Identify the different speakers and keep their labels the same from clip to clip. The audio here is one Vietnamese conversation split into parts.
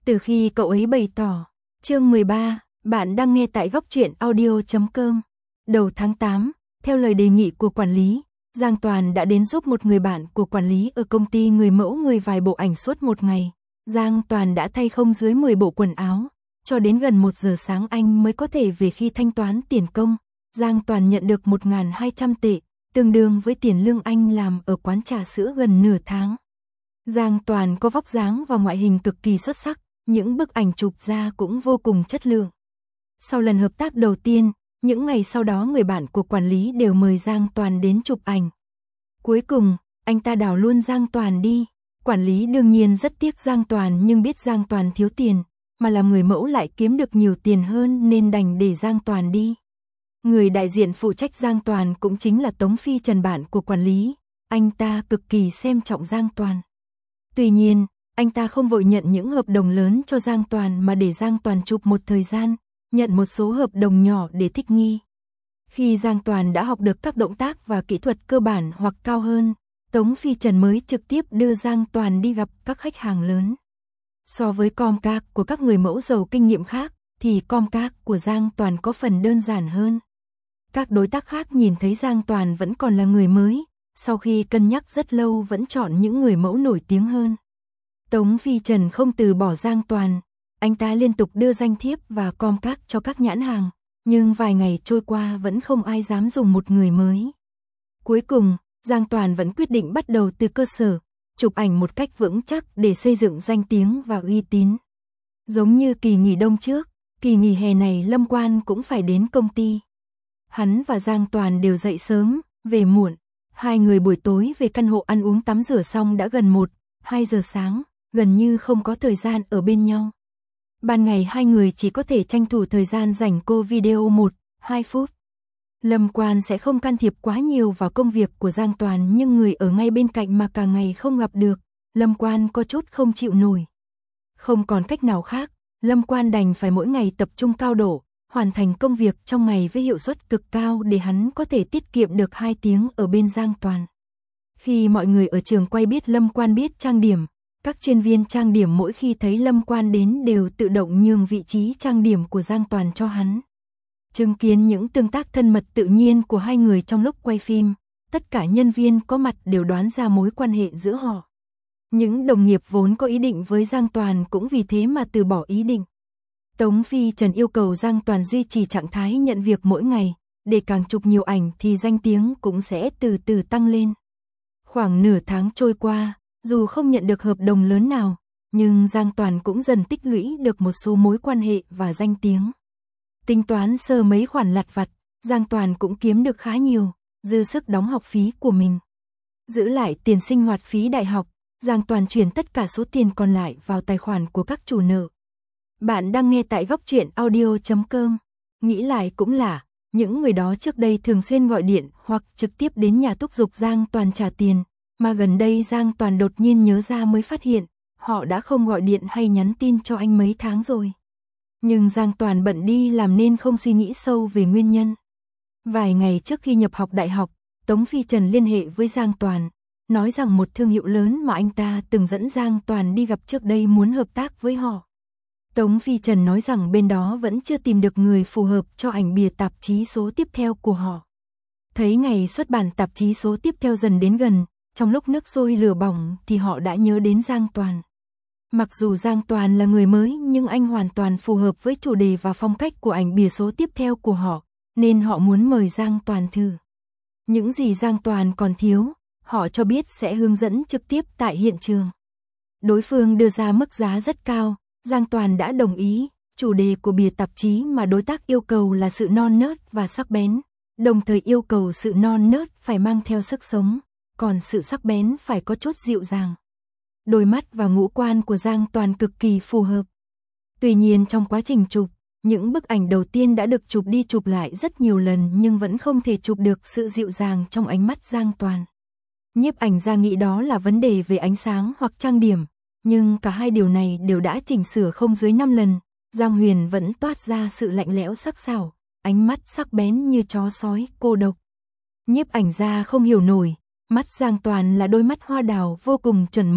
Speaker 1: Từ khi cậu ấy bày tỏ. Chương 13, bạn đang nghe tại góc truyện audio.com. Đầu tháng 8, theo lời đề nghị của quản lý, Giang Toàn đã đến giúp một người bạn của quản lý ở công ty người mẫu người vài bộ ảnh suốt một ngày. Giang Toàn đã thay không dưới 10 bộ quần áo, cho đến gần 1 giờ sáng anh mới có thể về. Khi thanh toán tiền công, Giang Toàn nhận được 1.200 tệ, tương đương với tiền lương anh làm ở quán trà sữa gần nửa tháng. Giang Toàn có vóc dáng và ngoại hình cực kỳ xuất sắc, những bức ảnh chụp ra cũng vô cùng chất lượng. Sau lần hợp tác đầu tiên, những ngày sau đó người bạn của quản lý đều mời Giang Toàn đến chụp ảnh. Cuối cùng, anh ta đào luôn Giang Toàn đi. Quản lý đương nhiên rất tiếc Giang Toàn nhưng biết Giang Toàn thiếu tiền, mà làm người mẫu lại kiếm được nhiều tiền hơn nên đành để Giang Toàn đi. Người đại diện phụ trách Giang Toàn cũng chính là Tống Phi Trần, bạn của quản lý. Anh ta cực kỳ xem trọng Giang Toàn. Tuy nhiên, anh ta không vội nhận những hợp đồng lớn cho Giang Toàn mà để Giang Toàn chụp một thời gian, nhận một số hợp đồng nhỏ để thích nghi. Khi Giang Toàn đã học được các động tác và kỹ thuật cơ bản hoặc cao hơn, Tống Phi Trần mới trực tiếp đưa Giang Toàn đi gặp các khách hàng lớn. So với contact của các người mẫu giàu kinh nghiệm khác, thì contact của Giang Toàn có phần đơn giản hơn. Các đối tác khác nhìn thấy Giang Toàn vẫn còn là người mới, sau khi cân nhắc rất lâu vẫn chọn những người mẫu nổi tiếng hơn. Tống Phi Trần không từ bỏ Giang Toàn, anh ta liên tục đưa danh thiếp và contact cho các nhãn hàng, nhưng vài ngày trôi qua vẫn không ai dám dùng một người mới. Cuối cùng, Giang Toàn vẫn quyết định bắt đầu từ cơ sở, chụp ảnh một cách vững chắc để xây dựng danh tiếng và uy tín. Giống như kỳ nghỉ đông trước, kỳ nghỉ hè này Lâm Quan cũng phải đến công ty. Hắn và Giang Toàn đều dậy sớm, về muộn. Hai người buổi tối về căn hộ ăn uống tắm rửa xong đã gần 1-2 giờ sáng, gần như không có thời gian ở bên nhau. Ban ngày hai người chỉ có thể tranh thủ thời gian rảnh cô video 1-2 phút. Lâm Quan sẽ không can thiệp quá nhiều vào công việc của Giang Toàn, nhưng người ở ngay bên cạnh mà cả ngày không gặp được, Lâm Quan có chút không chịu nổi. Không còn cách nào khác, Lâm Quan đành phải mỗi ngày tập trung cao độ, hoàn thành công việc trong ngày với hiệu suất cực cao để hắn có thể tiết kiệm được 2 tiếng ở bên Giang Toàn. Khi mọi người ở trường quay biết Lâm Quan biết trang điểm, các chuyên viên trang điểm mỗi khi thấy Lâm Quan đến đều tự động nhường vị trí trang điểm của Giang Toàn cho hắn. Chứng kiến những tương tác thân mật tự nhiên của hai người trong lúc quay phim, tất cả nhân viên có mặt đều đoán ra mối quan hệ giữa họ. Những đồng nghiệp vốn có ý định với Giang Toàn cũng vì thế mà từ bỏ ý định. Tống Phi Trần yêu cầu Giang Toàn duy trì trạng thái nhận việc mỗi ngày, để càng chụp nhiều ảnh thì danh tiếng cũng sẽ từ từ tăng lên. Khoảng nửa tháng trôi qua, dù không nhận được hợp đồng lớn nào, nhưng Giang Toàn cũng dần tích lũy được một số mối quan hệ và danh tiếng. Tính toán sơ mấy khoản lặt vặt, Giang Toàn cũng kiếm được khá nhiều, dư sức đóng học phí của mình. Giữ lại tiền sinh hoạt phí đại học, Giang Toàn chuyển tất cả số tiền còn lại vào tài khoản của các chủ nợ. Bạn đang nghe tại góc truyện audio.com. Nghĩ lại cũng là, những người đó trước đây thường xuyên gọi điện hoặc trực tiếp đến nhà thúc giục Giang Toàn trả tiền, mà gần đây Giang Toàn đột nhiên nhớ ra mới phát hiện, họ đã không gọi điện hay nhắn tin cho anh mấy tháng rồi. Nhưng Giang Toàn bận đi làm nên không suy nghĩ sâu về nguyên nhân. Vài ngày trước khi nhập học đại học, Tống Phi Trần liên hệ với Giang Toàn, nói rằng một thương hiệu lớn mà anh ta từng dẫn Giang Toàn đi gặp trước đây muốn hợp tác với họ. Tống Phi Trần nói rằng bên đó vẫn chưa tìm được người phù hợp cho ảnh bìa tạp chí số tiếp theo của họ. Thấy ngày xuất bản tạp chí số tiếp theo dần đến gần, trong lúc nước sôi lửa bỏng thì họ đã nhớ đến Giang Toàn. Mặc dù Giang Toàn là người mới nhưng anh hoàn toàn phù hợp với chủ đề và phong cách của ảnh bìa số tiếp theo của họ, nên họ muốn mời Giang Toàn thử. Những gì Giang Toàn còn thiếu, họ cho biết sẽ hướng dẫn trực tiếp tại hiện trường. Đối phương đưa ra mức giá rất cao, Giang Toàn đã đồng ý. Chủ đề của bìa tạp chí mà đối tác yêu cầu là sự non nớt và sắc bén, đồng thời yêu cầu sự non nớt phải mang theo sức sống, còn sự sắc bén phải có chút dịu dàng. Đôi mắt và ngũ quan của Giang Toàn cực kỳ phù hợp. Tuy nhiên trong quá trình chụp, những bức ảnh đầu tiên đã được chụp đi chụp lại rất nhiều lần nhưng vẫn không thể chụp được sự dịu dàng trong ánh mắt Giang Toàn. Nhiếp ảnh gia nghĩ đó là vấn đề về ánh sáng hoặc trang điểm, nhưng cả hai điều này đều đã chỉnh sửa không dưới 5 lần, Giang Huyền vẫn toát ra sự lạnh lẽo sắc sảo, ánh mắt sắc bén như chó sói, cô độc. Nhiếp ảnh gia không hiểu nổi, mắt Giang Toàn là đôi mắt hoa đào vô cùng chuẩn mực,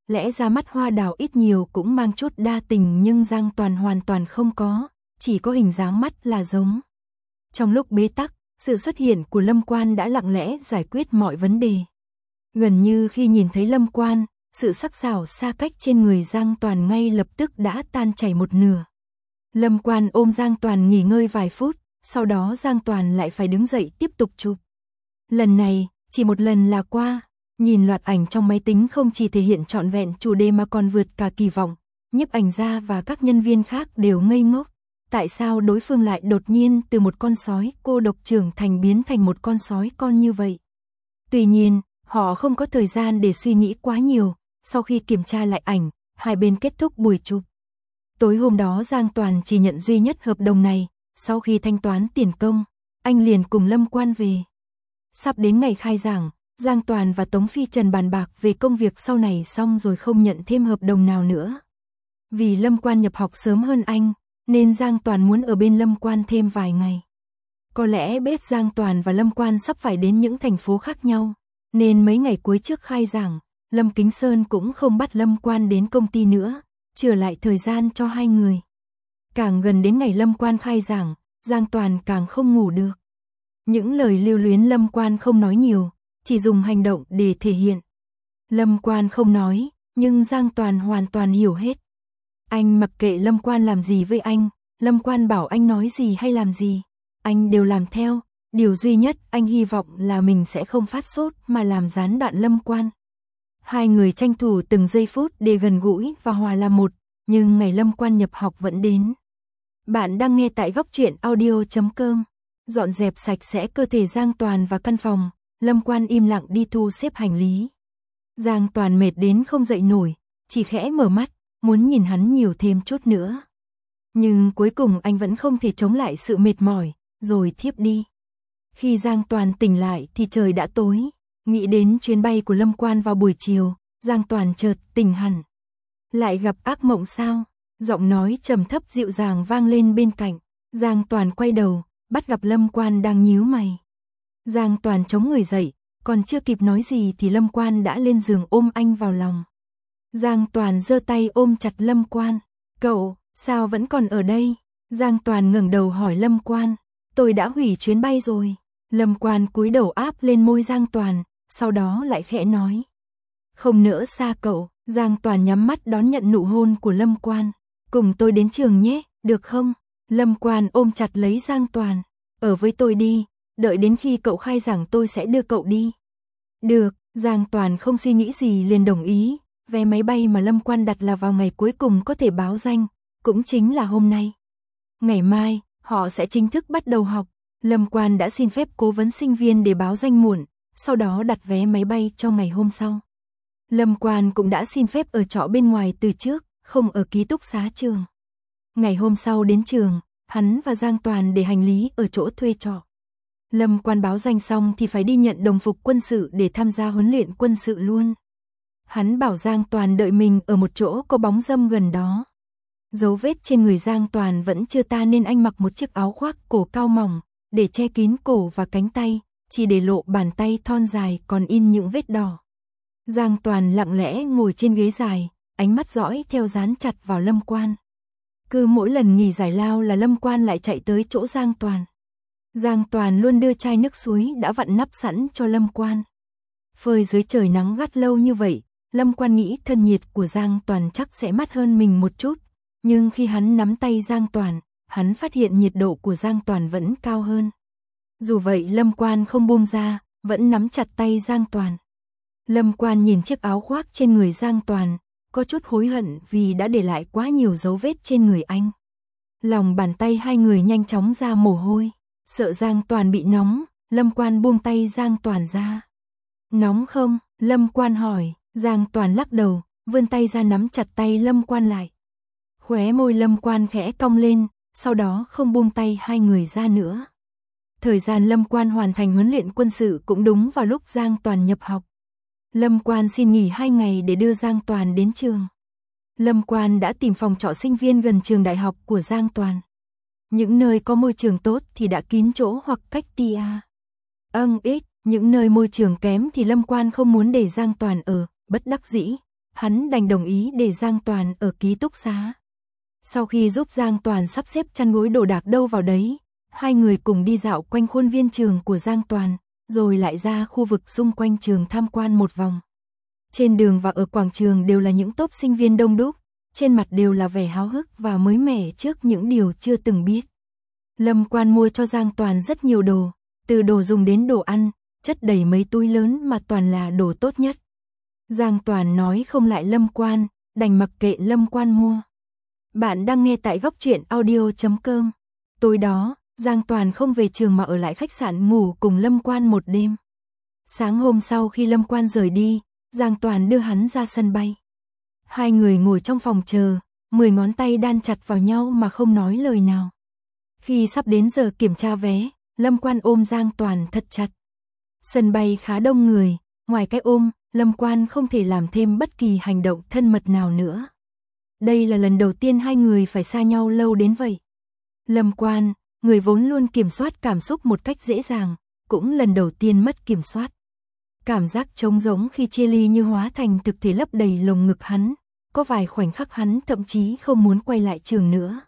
Speaker 1: Lẽ ra mắt Hoa Đào ít nhiều cũng mang chút đa tình nhưng Giang Toàn hoàn toàn không có, chỉ có hình dáng mắt là giống. Trong lúc bế tắc, sự xuất hiện của Lâm Quan đã lặng lẽ giải quyết mọi vấn đề. Gần như khi nhìn thấy Lâm Quan, sự sắc sảo xa cách trên người Giang Toàn ngay lập tức đã tan chảy một nửa. Lâm Quan ôm Giang Toàn nghỉ ngơi vài phút, sau đó Giang Toàn lại phải đứng dậy tiếp tục chụp. Lần này, chỉ một lần là qua, nhìn loạt ảnh trong máy tính không chỉ thể hiện trọn vẹn chủ đề mà còn vượt cả kỳ vọng, nhiếp ảnh gia và các nhân viên khác đều ngây ngốc. Tại sao đối phương lại đột nhiên từ một con sói cô độc trưởng thành biến thành một con sói con như vậy? Tuy nhiên, họ không có thời gian để suy nghĩ quá nhiều, sau khi kiểm tra lại ảnh, hai bên kết thúc buổi chụp. Tối hôm đó Giang Toàn chỉ nhận duy nhất hợp đồng này, sau khi thanh toán tiền công, anh liền cùng Lâm Quan về. Sắp đến ngày khai giảng, Giang Toàn và Tống Phi Trần bàn bạc về công việc sau này xong rồi không nhận thêm hợp đồng nào nữa. Vì Lâm Quan nhập học sớm hơn anh, nên Giang Toàn muốn ở bên Lâm Quan thêm vài ngày. Có lẽ biết Giang Toàn và Lâm Quan sắp phải đến những thành phố khác nhau, nên mấy ngày cuối trước khai giảng, Lâm Kính Sơn cũng không bắt Lâm Quan đến công ty nữa, chừa lại thời gian cho hai người. Càng gần đến ngày Lâm Quan khai giảng, Giang Toàn càng không ngủ được. Những lời lưu luyến Lâm Quan không nói nhiều, chỉ dùng hành động để thể hiện. Lâm Quan không nói, nhưng Giang Toàn hoàn toàn hiểu hết. Anh mặc kệ Lâm Quan làm gì với anh, Lâm Quan bảo anh nói gì hay làm gì, anh đều làm theo. Điều duy nhất anh hy vọng là mình sẽ không phát sốt mà làm gián đoạn Lâm Quan. Hai người tranh thủ từng giây phút để gần gũi và hòa làm một, nhưng ngày Lâm Quan nhập học vẫn đến. Bạn đang nghe tại Góc Truyện Audio.com. Dọn dẹp sạch sẽ cơ thể Giang Toàn và căn phòng, Lâm Quan im lặng đi thu xếp hành lý. Giang Toàn mệt đến không dậy nổi, chỉ khẽ mở mắt, muốn nhìn hắn nhiều thêm chút nữa. Nhưng cuối cùng anh vẫn không thể chống lại sự mệt mỏi, rồi thiếp đi. Khi Giang Toàn tỉnh lại thì trời đã tối, nghĩ đến chuyến bay của Lâm Quan vào buổi chiều, Giang Toàn chợt tỉnh hẳn. Lại gặp ác mộng sao? Giọng nói trầm thấp dịu dàng vang lên bên cạnh. Giang Toàn quay đầu, bắt gặp Lâm Quan đang nhíu mày. Giang Toàn chống người dậy, còn chưa kịp nói gì thì Lâm Quan đã lên giường ôm anh vào lòng. Giang Toàn giơ tay ôm chặt Lâm Quan. Cậu, sao vẫn còn ở đây? Giang Toàn ngẩng đầu hỏi Lâm Quan. Tôi đã hủy chuyến bay rồi. Lâm Quan cúi đầu áp lên môi Giang Toàn, sau đó lại khẽ nói. Không nỡ xa cậu. Giang Toàn nhắm mắt đón nhận nụ hôn của Lâm Quan. Cùng tôi đến trường nhé, được không? Lâm Quan ôm chặt lấy Giang Toàn. Ở với tôi đi, đợi đến khi cậu khai giảng tôi sẽ đưa cậu đi. Được, Giang Toàn không suy nghĩ gì liền đồng ý. Vé máy bay mà Lâm Quan đặt là vào ngày cuối cùng có thể báo danh, cũng chính là hôm nay. Ngày mai, họ sẽ chính thức bắt đầu học. Lâm Quan đã xin phép cố vấn sinh viên để báo danh muộn, sau đó đặt vé máy bay cho ngày hôm sau. Lâm Quan cũng đã xin phép ở trọ bên ngoài từ trước, không ở ký túc xá trường. Ngày hôm sau đến trường, hắn và Giang Toàn để hành lý ở chỗ thuê trọ. Lâm Quan báo danh xong thì phải đi nhận đồng phục quân sự để tham gia huấn luyện quân sự luôn. Hắn bảo Giang Toàn đợi mình ở một chỗ có bóng râm gần đó. Dấu vết trên người Giang Toàn vẫn chưa tan nên anh mặc một chiếc áo khoác cổ cao mỏng, để che kín cổ và cánh tay, chỉ để lộ bàn tay thon dài còn in những vết đỏ. Giang Toàn lặng lẽ ngồi trên ghế dài, ánh mắt dõi theo dán chặt vào Lâm Quan. Cứ mỗi lần nghỉ giải lao là Lâm Quan lại chạy tới chỗ Giang Toàn. Giang Toàn luôn đưa chai nước suối đã vặn nắp sẵn cho Lâm Quan. Phơi dưới trời nắng gắt lâu như vậy, Lâm Quan nghĩ thân nhiệt của Giang Toàn chắc sẽ mát hơn mình một chút, nhưng khi hắn nắm tay Giang Toàn, hắn phát hiện nhiệt độ của Giang Toàn vẫn cao hơn. Dù vậy Lâm Quan không buông ra, vẫn nắm chặt tay Giang Toàn. Lâm Quan nhìn chiếc áo khoác trên người Giang Toàn, có chút hối hận vì đã để lại quá nhiều dấu vết trên người anh. Lòng bàn tay hai người nhanh chóng ra mồ hôi, sợ Giang Toàn bị nóng, Lâm Quan buông tay Giang Toàn ra. Nóng không? Lâm Quan hỏi. Giang Toàn lắc đầu, vươn tay ra nắm chặt tay Lâm Quan lại. Khóe môi Lâm Quan khẽ cong lên, sau đó không buông tay hai người ra nữa. Thời gian Lâm Quan hoàn thành huấn luyện quân sự cũng đúng vào lúc Giang Toàn nhập học. Lâm Quan xin nghỉ 2 ngày để đưa Giang Toàn đến trường. Lâm Quan đã tìm phòng trọ sinh viên gần trường đại học của Giang Toàn. Những nơi có môi trường tốt thì đã kín chỗ hoặc cách tia. Ít, những nơi môi trường kém thì Lâm Quan không muốn để Giang Toàn ở, bất đắc dĩ. hắn đành đồng ý để Giang Toàn ở ký túc xá. Sau khi giúp Giang Toàn sắp xếp chăn gối đồ đạc đâu vào đấy, hai người cùng đi dạo quanh khuôn viên trường của Giang Toàn, rồi lại ra khu vực xung quanh trường tham quan một vòng. Trên đường và ở quảng trường đều là những tốp sinh viên đông đúc, trên mặt đều là vẻ háo hức và mới mẻ trước những điều chưa từng biết. Lâm Quan mua cho Giang Toàn rất nhiều đồ, từ đồ dùng đến đồ ăn, chất đầy mấy túi lớn mà toàn là đồ tốt nhất. Giang Toàn nói không lại Lâm Quan, đành mặc kệ Lâm Quan mua. Bạn đang nghe tại Góc Truyện Audio.com. Tối đó, Giang Toàn không về trường mà ở lại khách sạn ngủ cùng Lâm Quan một đêm. Sáng hôm sau khi Lâm Quan rời đi, Giang Toàn đưa hắn ra sân bay. Hai người ngồi trong phòng chờ, 10 ngón tay đan chặt vào nhau mà không nói lời nào. Khi sắp đến giờ kiểm tra vé, Lâm Quan ôm Giang Toàn thật chặt. Sân bay khá đông người, ngoài cái ôm, Lâm Quan không thể làm thêm bất kỳ hành động thân mật nào nữa. Đây là lần đầu tiên hai người phải xa nhau lâu đến vậy. Lâm Quan, người vốn luôn kiểm soát cảm xúc một cách dễ dàng, cũng lần đầu tiên mất kiểm soát. Cảm giác trống rỗng khi chia ly như hóa thành thực thể lấp đầy lồng ngực hắn, có vài khoảnh khắc hắn thậm chí không muốn quay lại trường nữa.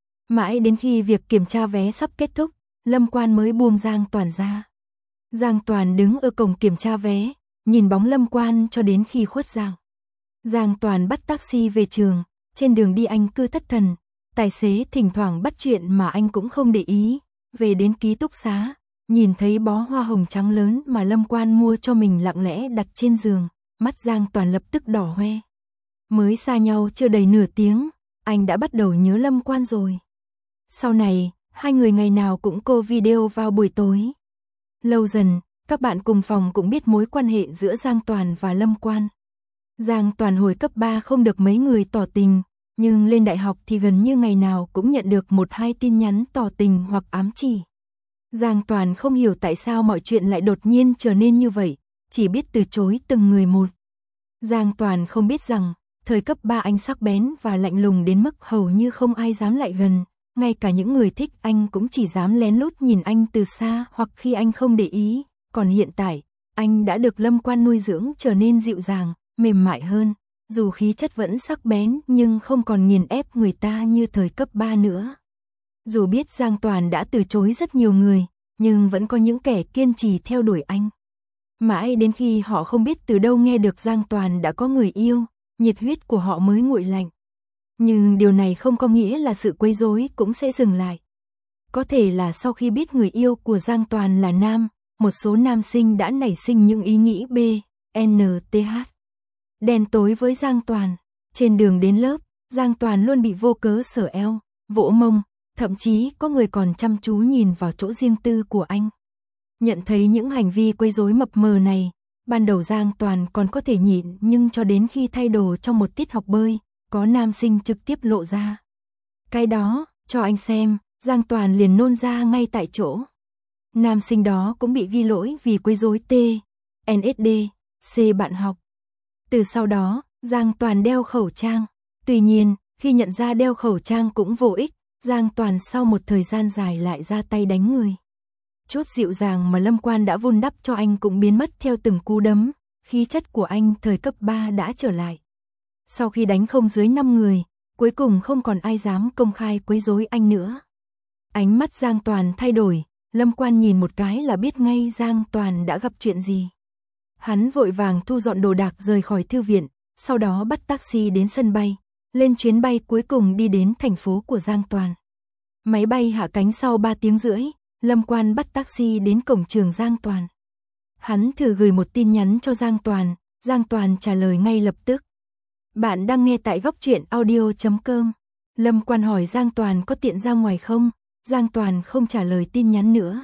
Speaker 1: Mãi đến khi việc kiểm tra vé sắp kết thúc, Lâm Quan mới buông Giang Toàn ra. Giang Toàn đứng ở cổng kiểm tra vé, nhìn bóng Lâm Quan cho đến khi khuất dạng. Giang Toàn bắt taxi về trường, trên đường đi anh cứ thất thần, tài xế thỉnh thoảng bắt chuyện mà anh cũng không để ý. Về đến ký túc xá, nhìn thấy bó hoa hồng trắng lớn mà Lâm Quan mua cho mình lặng lẽ đặt trên giường, mắt Giang Toàn lập tức đỏ hoe. Mới xa nhau chưa đầy nửa tiếng, anh đã bắt đầu nhớ Lâm Quan rồi. Sau này, hai người ngày nào cũng call video vào buổi tối. Lâu dần, các bạn cùng phòng cũng biết mối quan hệ giữa Giang Toàn và Lâm Quan. Giang Toàn hồi cấp 3 không được mấy người tỏ tình, nhưng lên đại học thì gần như ngày nào cũng nhận được 1-2 tin nhắn tỏ tình hoặc ám chỉ. Giang Toàn không hiểu tại sao mọi chuyện lại đột nhiên trở nên như vậy, chỉ biết từ chối từng người một. Giang Toàn không biết rằng, thời cấp 3 anh sắc bén và lạnh lùng đến mức hầu như không ai dám lại gần, ngay cả những người thích anh cũng chỉ dám lén lút nhìn anh từ xa hoặc khi anh không để ý. Còn hiện tại, anh đã được Lâm Quan nuôi dưỡng trở nên dịu dàng, mềm mại hơn, dù khí chất vẫn sắc bén nhưng không còn nghiền ép người ta như thời cấp 3 nữa. Dù biết Giang Toàn đã từ chối rất nhiều người, nhưng vẫn có những kẻ kiên trì theo đuổi anh. Mãi đến khi họ không biết từ đâu nghe được Giang Toàn đã có người yêu, nhiệt huyết của họ mới nguội lạnh. Nhưng điều này không có nghĩa là sự quấy rối cũng sẽ dừng lại. Có thể là sau khi biết người yêu của Giang Toàn là nam, một số nam sinh đã nảy sinh những ý nghĩ BNTH. Đen tối với Giang Toàn. Trên đường đến lớp, Giang Toàn luôn bị vô cớ sờ eo, vỗ mông, thậm chí có người còn chăm chú nhìn vào chỗ riêng tư của anh. Nhận thấy những hành vi quấy rối mập mờ này, ban đầu Giang Toàn còn có thể nhịn, nhưng cho đến khi thay đồ trong một tiết học bơi, có nam sinh trực tiếp lộ ra. Cái đó, cho anh xem, Giang Toàn liền nôn ra ngay tại chỗ. Nam sinh đó cũng bị ghi lỗi vì quấy rối TNSD, C bạn học. Từ sau đó, Giang Toàn đeo khẩu trang. Tuy nhiên, khi nhận ra đeo khẩu trang cũng vô ích, Giang Toàn sau một thời gian dài lại ra tay đánh người. Chút dịu dàng mà Lâm Quan đã vun đắp cho anh cũng biến mất theo từng cú đấm, khí chất của anh thời cấp 3 đã trở lại. Sau khi đánh không dưới 5 người, cuối cùng không còn ai dám công khai quấy rối anh nữa. Ánh mắt Giang Toàn thay đổi, Lâm Quan nhìn một cái là biết ngay Giang Toàn đã gặp chuyện gì. Hắn vội vàng thu dọn đồ đạc rời khỏi thư viện, sau đó bắt taxi đến sân bay, lên chuyến bay cuối cùng đi đến thành phố của Giang Toàn. Máy bay hạ cánh sau 3 tiếng rưỡi, Lâm Quan bắt taxi đến cổng trường Giang Toàn. Hắn thử gửi một tin nhắn cho Giang Toàn trả lời ngay lập tức. Bạn đang nghe tại Góc Truyện Audio.com. Lâm Quan hỏi Giang Toàn có tiện ra ngoài không, Giang Toàn không trả lời tin nhắn nữa.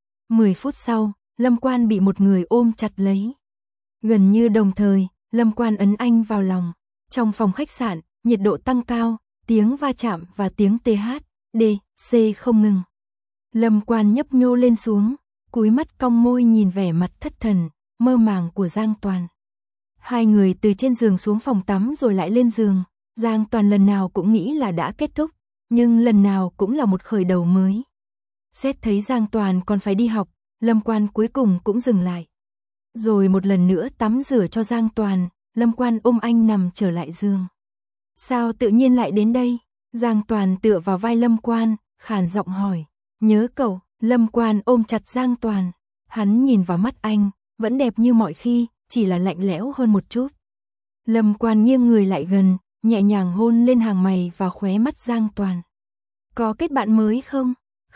Speaker 1: 10 phút sau, Lâm Quan bị một người ôm chặt lấy. Gần như đồng thời, Lâm Quan ấn anh vào lòng. Trong phòng khách sạn, nhiệt độ tăng cao, tiếng va chạm và tiếng TH, D, C không ngừng. Lâm Quan nhấp nhô lên xuống, cúi mắt cong môi nhìn vẻ mặt thất thần, mơ màng của Giang Toàn. Hai người từ trên giường xuống phòng tắm rồi lại lên giường. Giang Toàn lần nào cũng nghĩ là đã kết thúc, nhưng lần nào cũng là một khởi đầu mới. Xét thấy Giang Toàn còn phải đi học, Lâm Quan cuối cùng cũng dừng lại. Rồi một lần nữa tắm rửa cho Giang Toàn, Lâm Quan ôm anh nằm trở lại giường. Sao tự nhiên lại đến đây? Giang Toàn tựa vào vai Lâm Quan, khàn giọng hỏi. Nhớ cậu. Lâm Quan ôm chặt Giang Toàn. Hắn nhìn vào mắt anh, vẫn đẹp như mọi khi, chỉ là lạnh lẽo hơn một chút. Lâm Quan nghiêng người lại gần, nhẹ nhàng hôn lên hàng mày và khóe mắt Giang Toàn. Có kết bạn mới không?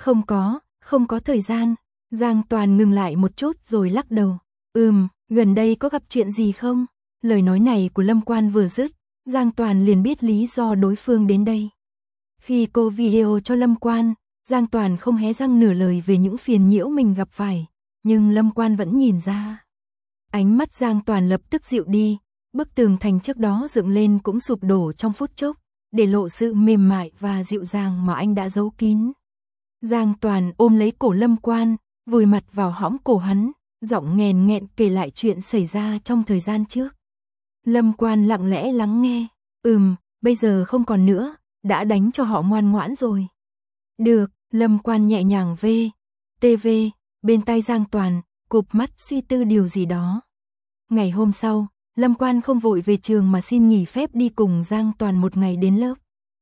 Speaker 1: Không có thời gian. Giang Toàn ngừng lại một chút rồi lắc đầu. Gần đây có gặp chuyện gì không? Lời nói này của Lâm Quan vừa dứt, Giang Toàn liền biết lý do đối phương đến đây. Khi cô video cho Lâm Quan, Giang Toàn không hé răng nửa lời về những phiền nhiễu mình gặp phải, nhưng Lâm Quan vẫn nhìn ra. Ánh mắt Giang Toàn lập tức dịu đi, bức tường thành trước đó dựng lên cũng sụp đổ trong phút chốc, để lộ sự mềm mại và dịu dàng mà anh đã giấu kín. Giang Toàn ôm lấy cổ Lâm Quan, vùi mặt vào hõm cổ hắn, giọng nghẹn nghẹn kể lại chuyện xảy ra trong thời gian trước. Lâm Quan lặng lẽ lắng nghe. Bây giờ không còn nữa, đã đánh cho họ ngoan ngoãn rồi. Được, Lâm Quan nhẹ nhàng TV, bên tai Giang Toàn, cụp mắt suy tư điều gì đó. Ngày hôm sau, Lâm Quan không vội về trường mà xin nghỉ phép đi cùng Giang Toàn một ngày đến lớp.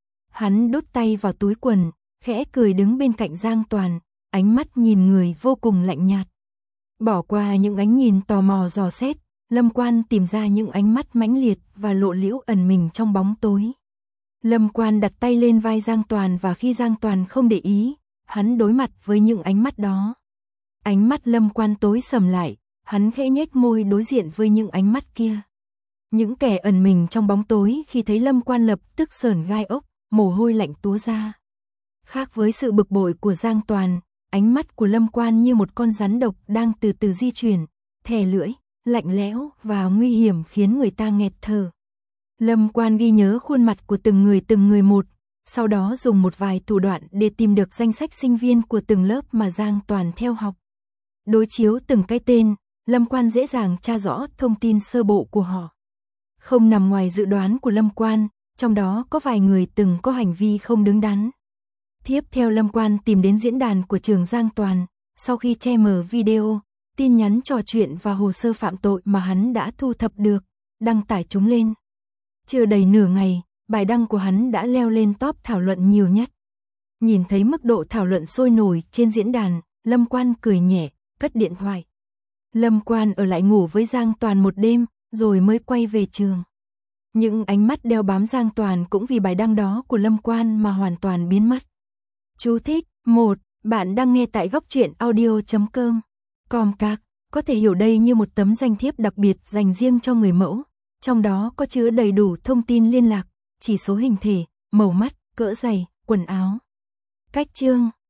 Speaker 1: Hắn đút tay vào túi quần, khẽ cười đứng bên cạnh Giang Toàn, ánh mắt nhìn người vô cùng lạnh nhạt. Bỏ qua những ánh nhìn tò mò dò xét, Lâm Quan tìm ra những ánh mắt mãnh liệt và lộ liễu ẩn mình trong bóng tối. Lâm Quan đặt tay lên vai Giang Toàn và khi Giang Toàn không để ý, hắn đối mặt với những ánh mắt đó. Ánh mắt Lâm Quan tối sầm lại, hắn khẽ nhếch môi đối diện với những ánh mắt kia. Những kẻ ẩn mình trong bóng tối khi thấy Lâm Quan lập tức sởn gai ốc, mồ hôi lạnh túa ra. Khác với sự bực bội của Giang Toàn, ánh mắt của Lâm Quan như một con rắn độc đang từ từ di chuyển, thè lưỡi, lạnh lẽo và nguy hiểm khiến người ta nghẹt thở. Lâm Quan ghi nhớ khuôn mặt của từng người một, sau đó dùng một vài thủ đoạn để tìm được danh sách sinh viên của từng lớp mà Giang Toàn theo học. Đối chiếu từng cái tên, Lâm Quan dễ dàng tra rõ thông tin sơ bộ của họ. Không nằm ngoài dự đoán của Lâm Quan, trong đó có vài người từng có hành vi không đứng đắn. Tiếp theo Lâm Quan tìm đến diễn đàn của trường Giang Toàn, sau khi che mờ video, tin nhắn trò chuyện và hồ sơ phạm tội mà hắn đã thu thập được, đăng tải chúng lên. Chưa đầy nửa ngày, bài đăng của hắn đã leo lên top thảo luận nhiều nhất. Nhìn thấy mức độ thảo luận sôi nổi trên diễn đàn, Lâm Quan cười nhẹ, cất điện thoại. Lâm Quan ở lại ngủ với Giang Toàn một đêm, rồi mới quay về trường. Những ánh mắt đeo bám Giang Toàn cũng vì bài đăng đó của Lâm Quan mà hoàn toàn biến mất. Chú thích: 1. Bạn đang nghe tại góc truyện audio.com. Comcast có thể hiểu đây như một tấm danh thiếp đặc biệt dành riêng cho người mẫu, trong đó có chứa đầy đủ thông tin liên lạc, chỉ số hình thể, màu mắt, cỡ giày, quần áo. Cách chương